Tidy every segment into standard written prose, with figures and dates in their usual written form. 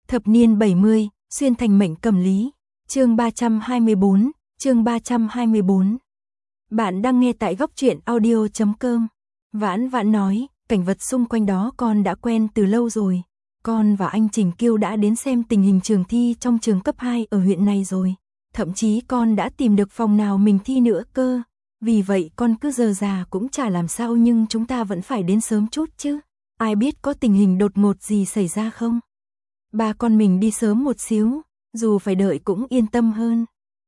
Thập niên 70, xuyên thành mệnh cầm lý. Chương 324. Bạn đang nghe tại góc truyện audio.com. Vãn Vãn nói, cảnh vật xung quanh đó con đã quen từ lâu rồi. Con và anh Trình Kiêu đã đến xem tình hình trường thi trong trường cấp 2 ở huyện này rồi. Thậm chí con đã tìm được phòng nào mình thi nữa cơ. Vì vậy con cứ giờ già cũng chả làm sao, nhưng chúng ta vẫn phải đến sớm chút chứ. Ai biết có tình hình đột ngột gì xảy ra không? Ba con mình đi sớm một xíu, dù phải đợi cũng yên tâm hơn.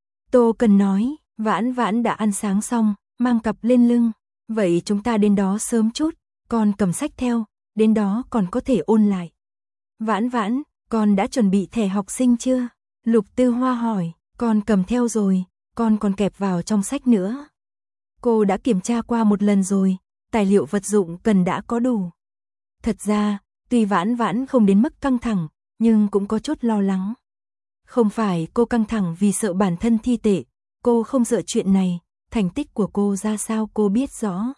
Tô Cần nói, Vãn Vãn đã ăn sáng xong, mang cặp lên lưng. Vậy chúng ta đến đó sớm chút, con cầm sách theo, đến đó còn có thể ôn lại. Vãn Vãn, con đã chuẩn bị thẻ học sinh chưa? Lục Tư Hoa hỏi, con cầm theo rồi, con còn kẹp vào trong sách nữa. Cô đã kiểm tra qua một lần rồi, tài liệu vật dụng cần đã có đủ. Thật ra, tuy Vãn Vãn không đến mức căng thẳng, nhưng cũng có chút lo lắng. Không phải cô căng thẳng vì sợ bản thân thi tệ, cô không sợ chuyện này, thành tích của cô ra sao cô biết rõ.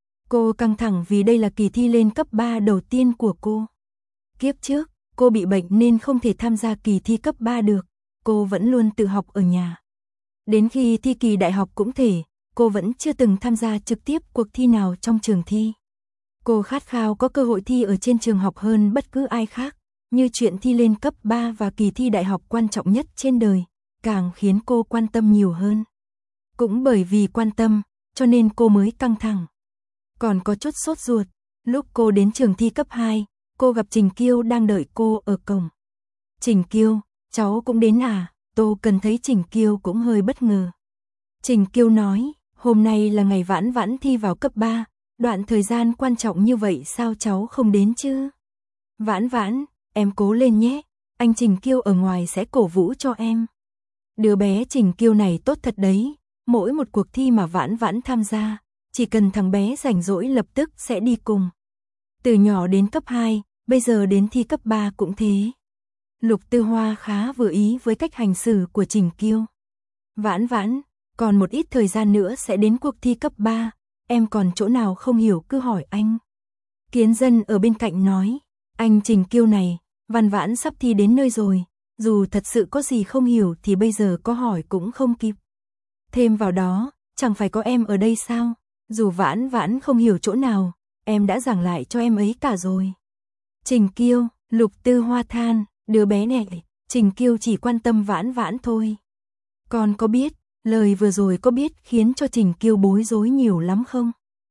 Cô căng thẳng vì đây là kỳ thi lên cấp 3 đầu tiên của cô. Kiếp trước, cô bị bệnh nên không thể tham gia kỳ thi cấp 3 được, cô vẫn luôn tự học ở nhà. Đến khi thi kỳ đại học cũng thể, cô vẫn chưa từng tham gia trực tiếp cuộc thi nào trong trường thi. Cô khát khao có cơ hội thi ở trên trường học hơn bất cứ ai khác, như chuyện thi lên cấp 3 và kỳ thi đại học quan trọng nhất trên đời, càng khiến cô quan tâm nhiều hơn. Cũng bởi vì quan tâm, cho nên cô mới căng thẳng. Còn có chút sốt ruột, lúc cô đến trường thi cấp 2, cô gặp Trình Kiêu đang đợi cô ở cổng. Trình Kiêu, cháu cũng đến à? Tô Cần thấy Trình Kiêu cũng hơi bất ngờ. Trình Kiêu nói, hôm nay là ngày Vãn Vãn thi vào cấp 3, đoạn thời gian quan trọng như vậy sao cháu không đến chứ? Vãn Vãn, em cố lên nhé, anh Trình Kiêu ở ngoài sẽ cổ vũ cho em. Đứa bé Trình Kiêu này tốt thật đấy, mỗi một cuộc thi mà Vãn Vãn tham gia, chỉ cần thằng bé rảnh rỗi lập tức sẽ đi cùng. Từ nhỏ đến cấp 2, bây giờ đến thi cấp 3 cũng thế. Lục Tư Hoa khá vừa ý với cách hành xử của Trình Kiêu. Vãn Vãn, còn một ít thời gian nữa sẽ đến cuộc thi cấp 3, em còn chỗ nào không hiểu cứ hỏi anh. Kiến Dân ở bên cạnh nói, anh Trình Kiêu này, Vãn Vãn sắp thi đến nơi rồi, dù thật sự có gì không hiểu thì bây giờ có hỏi cũng không kịp. Thêm vào đó, chẳng phải có em ở đây sao, dù Vãn Vãn không hiểu chỗ nào, em đã giảng lại cho em ấy cả rồi. Trình Kiêu, Lục Tư Hoa than, đứa bé này, Trình Kiêu chỉ quan tâm Vãn Vãn thôi. Con có biết, lời vừa rồi có biết khiến cho Trình Kiêu bối rối nhiều lắm không?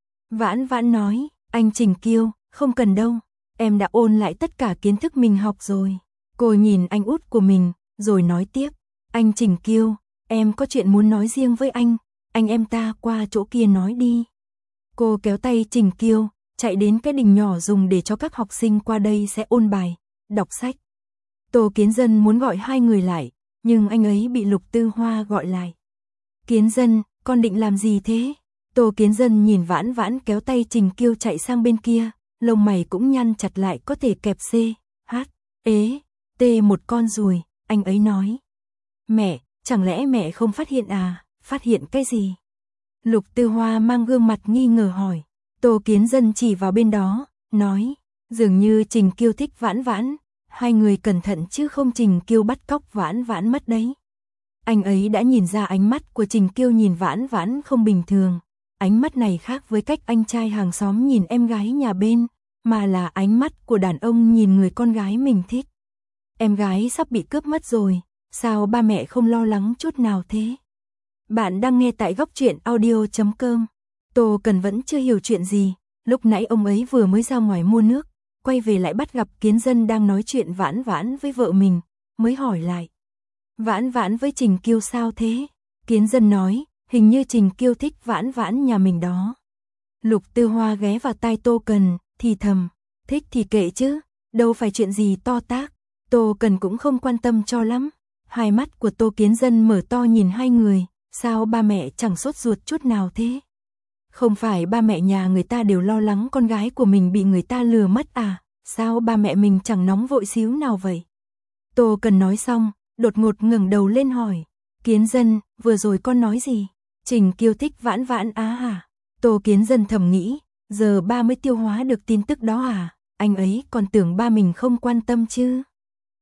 Vãn Vãn nói, anh Trình Kiêu, không cần đâu, em đã ôn lại tất cả kiến thức mình học rồi. Cô nhìn anh út của mình, rồi nói tiếp, anh Trình Kiêu, em có chuyện muốn nói riêng với anh em ta qua chỗ kia nói đi. Cô kéo tay Trình Kiêu, chạy đến cái đình nhỏ dùng để cho các học sinh qua đây sẽ ôn bài, đọc sách. Tô Kiến Dân muốn gọi hai người lại, nhưng anh ấy bị Lục Tư Hoa gọi lại. Kiến Dân, con định làm gì thế? Tô Kiến Dân nhìn Vãn Vãn kéo tay Trình Kiêu chạy sang bên kia, lông mày cũng nhăn chặt lại có thể kẹp C, H, ế, T một con ruồi, anh ấy nói. Mẹ, chẳng lẽ mẹ không phát hiện à? Phát hiện cái gì? Lục Tư Hoa mang gương mặt nghi ngờ hỏi. Tô Kiến Dân chỉ vào bên đó, nói, dường như Trình Kiêu thích Vãn Vãn, hai người cẩn thận chứ không Trình Kiêu bắt cóc Vãn Vãn mất đấy. Anh ấy đã nhìn ra ánh mắt của Trình Kiêu nhìn Vãn Vãn không bình thường, ánh mắt này khác với cách anh trai hàng xóm nhìn em gái nhà bên, mà là ánh mắt của đàn ông nhìn người con gái mình thích. Em gái sắp bị cướp mất rồi, sao ba mẹ không lo lắng chút nào thế? Bạn đang nghe tại góc truyện audio.com. Tô Cần vẫn chưa hiểu chuyện gì, lúc nãy ông ấy vừa mới ra ngoài mua nước, quay về lại bắt gặp Kiến Dân đang nói chuyện Vãn Vãn với vợ mình, mới hỏi lại. Vãn Vãn với Trình Kiêu sao thế? Kiến Dân nói, hình như Trình Kiêu thích Vãn Vãn nhà mình đó. Lục Tư Hoa ghé vào tai Tô Cần, thì thầm, thích thì kệ chứ, đâu phải chuyện gì to tát. Tô Cần cũng không quan tâm cho lắm. Hai mắt của Tô Kiến Dân mở to nhìn hai người, sao ba mẹ chẳng sốt ruột chút nào thế? Không phải ba mẹ nhà người ta đều lo lắng con gái của mình bị người ta lừa mất à? Sao ba mẹ mình chẳng nóng vội xíu nào vậy? Tô Cần nói xong, đột ngột ngẩng đầu lên hỏi, Kiến Dân, vừa rồi con nói gì? Trình Kiêu thích Vãn Vãn á hả? Tô Kiến Dân thầm nghĩ, giờ ba mới tiêu hóa được tin tức đó à? Anh ấy còn tưởng ba mình không quan tâm chứ.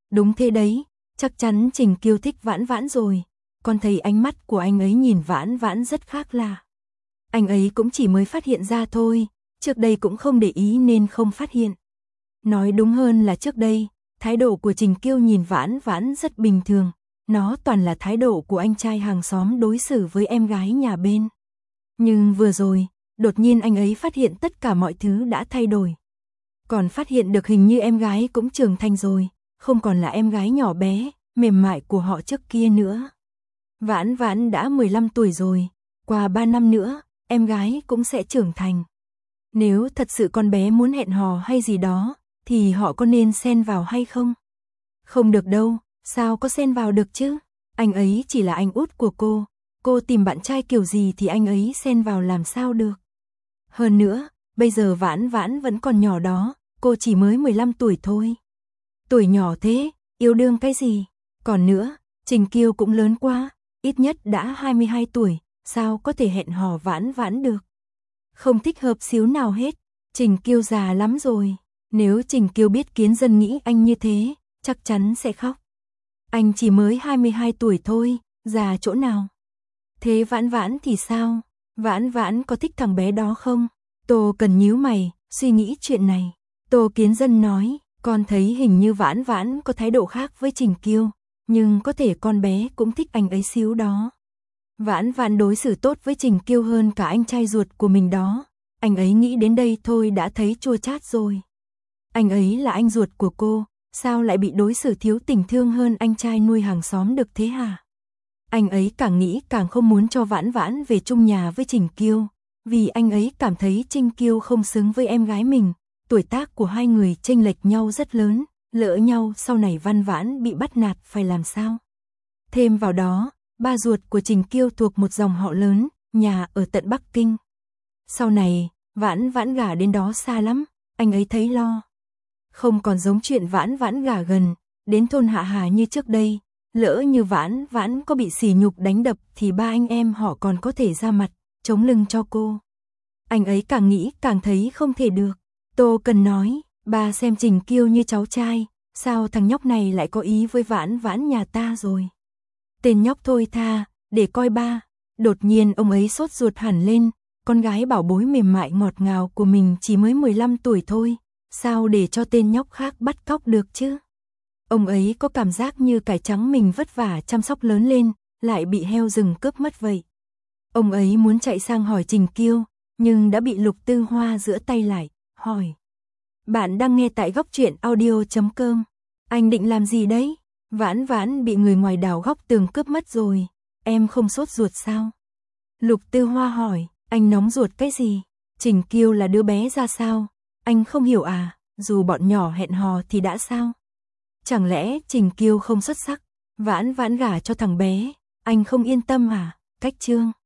Đúng thế đấy, chắc chắn Trình Kiêu thích Vãn Vãn rồi. Con thấy ánh mắt của anh ấy nhìn Vãn Vãn rất khác lạ. Anh ấy cũng chỉ mới phát hiện ra thôi, trước đây cũng không để ý nên không phát hiện. Nói đúng hơn là trước đây, thái độ của Trình Kiêu nhìn Vãn Vãn rất bình thường, nó toàn là thái độ của anh trai hàng xóm đối xử với em gái nhà bên. Nhưng vừa rồi, đột nhiên anh ấy phát hiện tất cả mọi thứ đã thay đổi. Còn phát hiện được hình như em gái cũng trưởng thành rồi, không còn là em gái nhỏ bé, mềm mại của họ trước kia nữa. Vãn Vãn đã 15 tuổi rồi, qua 3 năm nữa, em gái cũng sẽ trưởng thành. Nếu thật sự con bé muốn hẹn hò hay gì đó, thì họ có nên xen vào hay không? Không được đâu, sao có xen vào được chứ? Anh ấy chỉ là anh út của cô tìm bạn trai kiểu gì thì anh ấy xen vào làm sao được. Hơn nữa, bây giờ Vãn Vãn vẫn còn nhỏ đó, cô chỉ mới 15 tuổi thôi. Tuổi nhỏ thế, yêu đương cái gì? Còn nữa, Trình Kiêu cũng lớn quá, ít nhất đã 22 tuổi, sao có thể hẹn hò Vãn Vãn được? Không thích hợp xíu nào hết, Trình Kiêu già lắm rồi, nếu Trình Kiêu biết Kiến Dân nghĩ anh như thế, chắc chắn sẽ khóc. Anh chỉ mới 22 tuổi thôi, già chỗ nào? Thế Vãn Vãn thì sao? Vãn Vãn có thích thằng bé đó không? Tô Cần nhíu mày, suy nghĩ chuyện này. Tô Kiến Dân nói, con thấy hình như Vãn Vãn có thái độ khác với Trình Kiêu, nhưng có thể con bé cũng thích anh ấy xíu đó. Vãn Vãn đối xử tốt với Trình Kiêu hơn cả anh trai ruột của mình đó. Anh ấy nghĩ đến đây thôi đã thấy chua chát rồi. Anh ấy là anh ruột của cô, sao lại bị đối xử thiếu tình thương hơn anh trai nuôi hàng xóm được thế hả? Anh ấy càng nghĩ càng không muốn cho Vãn Vãn về chung nhà với Trình Kiêu, vì anh ấy cảm thấy Trình Kiêu không xứng với em gái mình, tuổi tác của hai người chênh lệch nhau rất lớn, lỡ nhau sau này Vãn Vãn bị bắt nạt phải làm sao? Thêm vào đó, ba ruột của Trình Kiêu thuộc một dòng họ lớn, nhà ở tận Bắc Kinh. Sau này, Vãn Vãn gả đến đó xa lắm, anh ấy thấy lo. Không còn giống chuyện Vãn Vãn gả gần, đến thôn Hạ Hà như trước đây, lỡ như Vãn Vãn có bị sỉ nhục đánh đập thì ba anh em họ còn có thể ra mặt, chống lưng cho cô. Anh ấy càng nghĩ càng thấy không thể được. Tô Cần nói, ba xem Trình Kiêu như cháu trai, sao thằng nhóc này lại có ý với Vãn Vãn nhà ta rồi. Tên nhóc thôi tha, để coi ba. Đột nhiên ông ấy sốt ruột hẳn lên, con gái bảo bối mềm mại ngọt ngào của mình chỉ mới 15 tuổi thôi, sao để cho tên nhóc khác bắt cóc được chứ? Ông ấy có cảm giác như cải trắng mình vất vả chăm sóc lớn lên, lại bị heo rừng cướp mất vậy. Ông ấy muốn chạy sang hỏi Trình Kiêu, nhưng đã bị Lục Tư Hoa giữa tay lại, hỏi. Bạn đang nghe tại góc truyện audio.com. Anh định làm gì đấy? Vãn Vãn bị người ngoài đào góc tường cướp mất rồi, em không sốt ruột sao? Lục Tư Hoa hỏi, anh nóng ruột cái gì? Trình Kiêu là đứa bé ra sao? Anh không hiểu à, dù bọn nhỏ hẹn hò thì đã sao? Chẳng lẽ Trình Kiêu không xuất sắc, Vãn Vãn gả cho thằng bé, anh không yên tâm à? Cách Trương